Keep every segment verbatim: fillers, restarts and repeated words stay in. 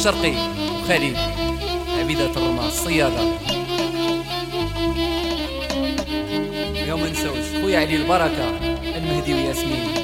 الشرقي وخالد عبيدة الرماس الصيادة. اليوم ما نساوش خويا علي البركة المهدي وياسمين.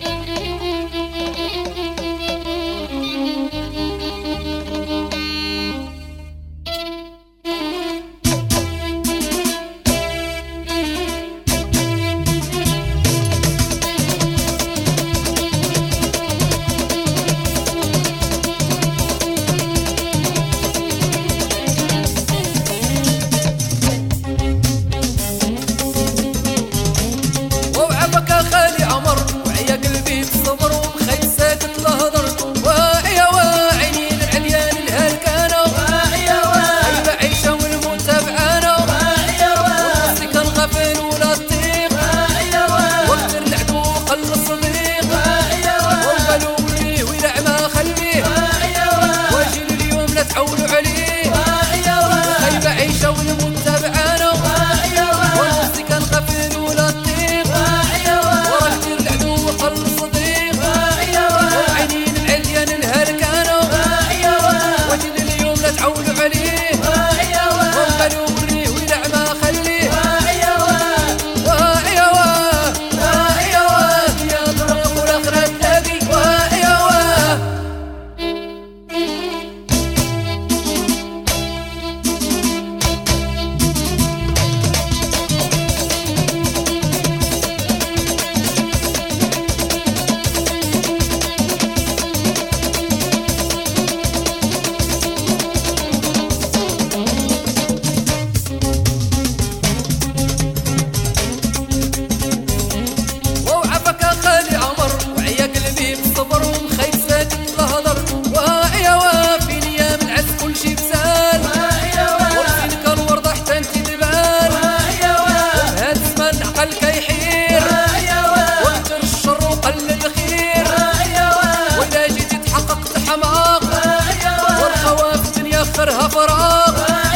فرها فراغ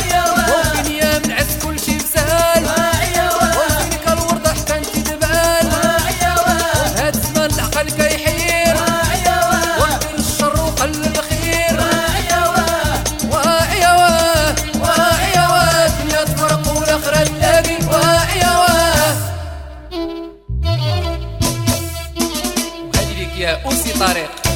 ممكن يا من عز كل شي بسال ممكن كالورد حتى انت دبال هاد الزمان العقل كيحير وانكر الشر وقلل الخير واعيا واه واعيا واه الدنيا تفرق والاخرة تلاقي واعيا واه. وهادي ليك يا أوسي طريق.